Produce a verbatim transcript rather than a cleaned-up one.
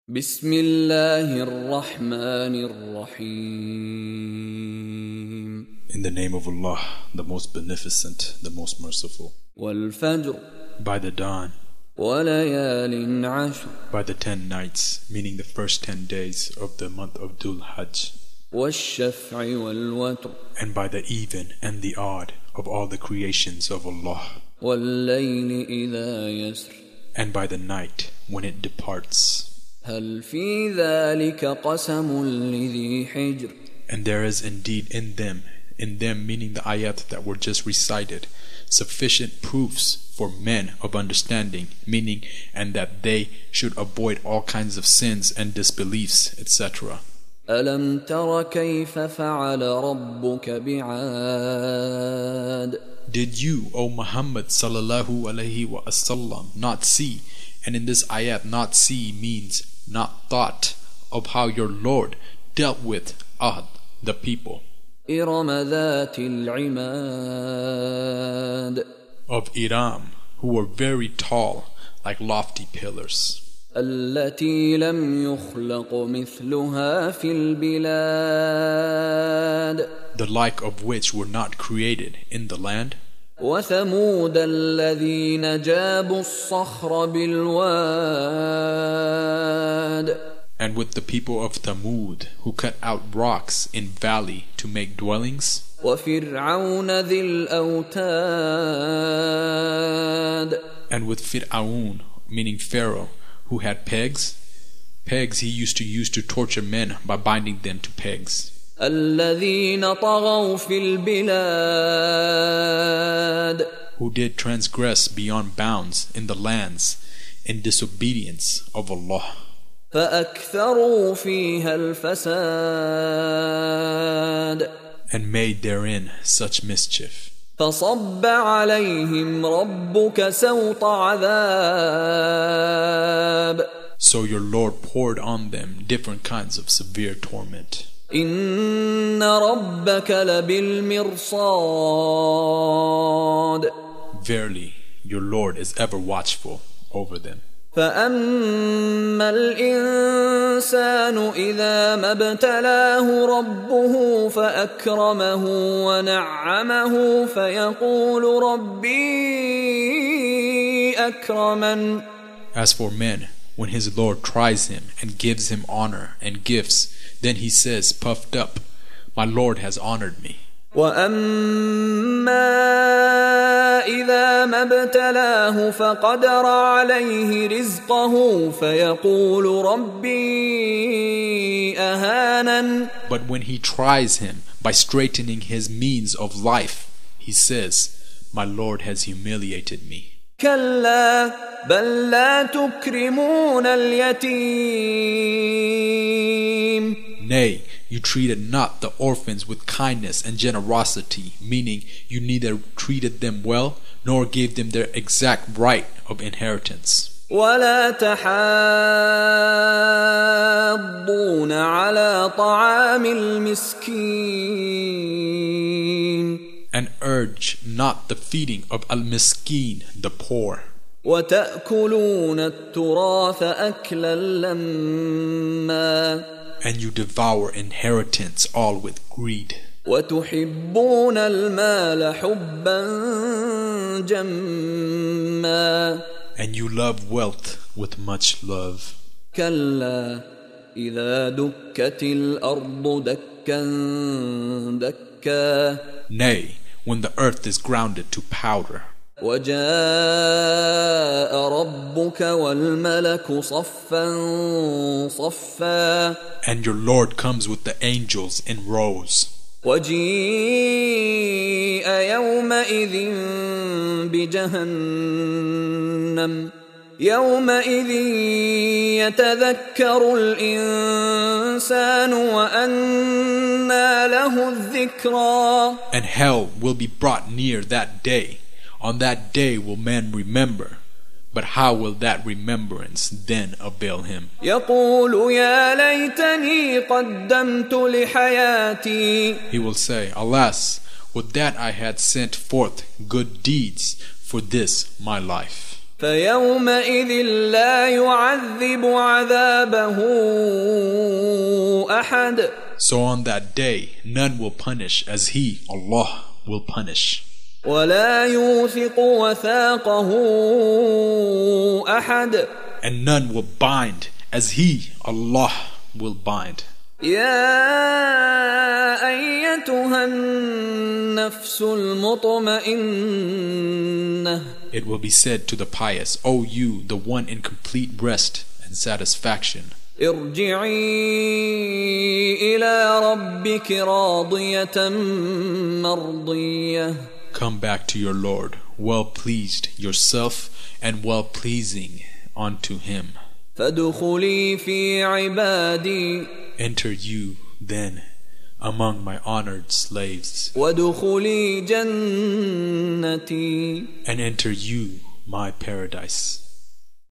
بسم الله الرحمن الرحيم. In the name of Allah, the most beneficent, the most merciful. والفجر. By the dawn. وليال عشر. By the ten nights, meaning the first ten days of the month of Dhul Hajj. والشفع والوتر. And by the even and the odd of all the creations of Allah. والليل إذا يسر. And by the night when it departs. هل في ذلك قسم لذي حجر. And there is indeed in them, in them meaning the ayat that were just recited, sufficient proofs for men of understanding, meaning and that they should avoid all kinds of sins and disbeliefs, et cetera. ألم تر كيف فعل ربك بعاد. Did you, O Muhammad sallallahu alaihi wasallam, not see? And in this ayat, not see means not thought of how your Lord dealt with Ad, the people. إرم ذات العماد. Of Iram, who were very tall, like lofty pillars. التي لم يخلق مثلها في البلاد. The like of which were not created in the land. وثمود الذين جابوا الصخر بالواد. And with the people of Thamud, who cut out rocks in valley to make dwellings. وفرعون ذي الأوتاد. And with Fir'aun, meaning Pharaoh, who had pegs. Pegs he used to use to torture men by binding them to pegs. الذين طغوا في البلاد. Who did transgress beyond bounds in the lands in disobedience of Allah. فأكثروا فيها الفساد. And made therein such mischief. فصب عليهم ربك سوط عذاب. So your Lord poured on them different kinds of severe torment. إن ربك لبالمرصاد. Verily, your Lord is ever watchful over them. فأما الإنسان إذا ما ابتلاه ربه فأكرمه ونعمه فيقول ربي أكرمن. As for men, when his Lord tries him and gives him honor and gifts, then he says, puffed up, my Lord has honored me. وأما إذا ما ابتلاه فقدر عليه رزقه فيقول ربي أهانن. But when he tries him by straightening his means of life, he says, my Lord has humiliated me. كلا بل لا تكرمون اليتيم. Nay, you treated not the orphans with kindness and generosity, meaning you neither treated them well nor gave them their exact right of inheritance. ولا تحاضون على طعام المسكين. And urge not the feeding of al-miskin, the poor. وتأكلون التراث أكلا لما. And you devour inheritance all with greed. وتحبون المال حبا جما. And you love wealth with much love. كلا إذا دكت الأرض دكا دكا. Nay, when the earth is grounded to powder. وجاء ربك والملك صفا صفا. And your Lord comes with the angels in rows. وجيء يومئذ بجهنم. يومئذ يتذكر الإنسان وأنى له الذكرى. And hell will be brought near that day. On that day will man remember. But how will that remembrance then avail him? يقول يا ليتني قدمت لحياتي. He will say, alas, would that I had sent forth good deeds for this my life. فيومئذ لا يعذب عذابه أحد. So on that day, none will punish as He, Allah, will punish. ولا يوثق وثاقه أحد. And none will bind as He, Allah, will bind. يا أيتها النفس المطمئنة. It will be said to the pious, O you, the one in complete rest and satisfaction, ارجعي إلى ربك راضية مرضية. come back to your Lord, well pleased yourself and well pleasing unto Him. فادخلي في عبادي. Enter you then among my honored slaves, وادخلي جنتي. and enter you my paradise.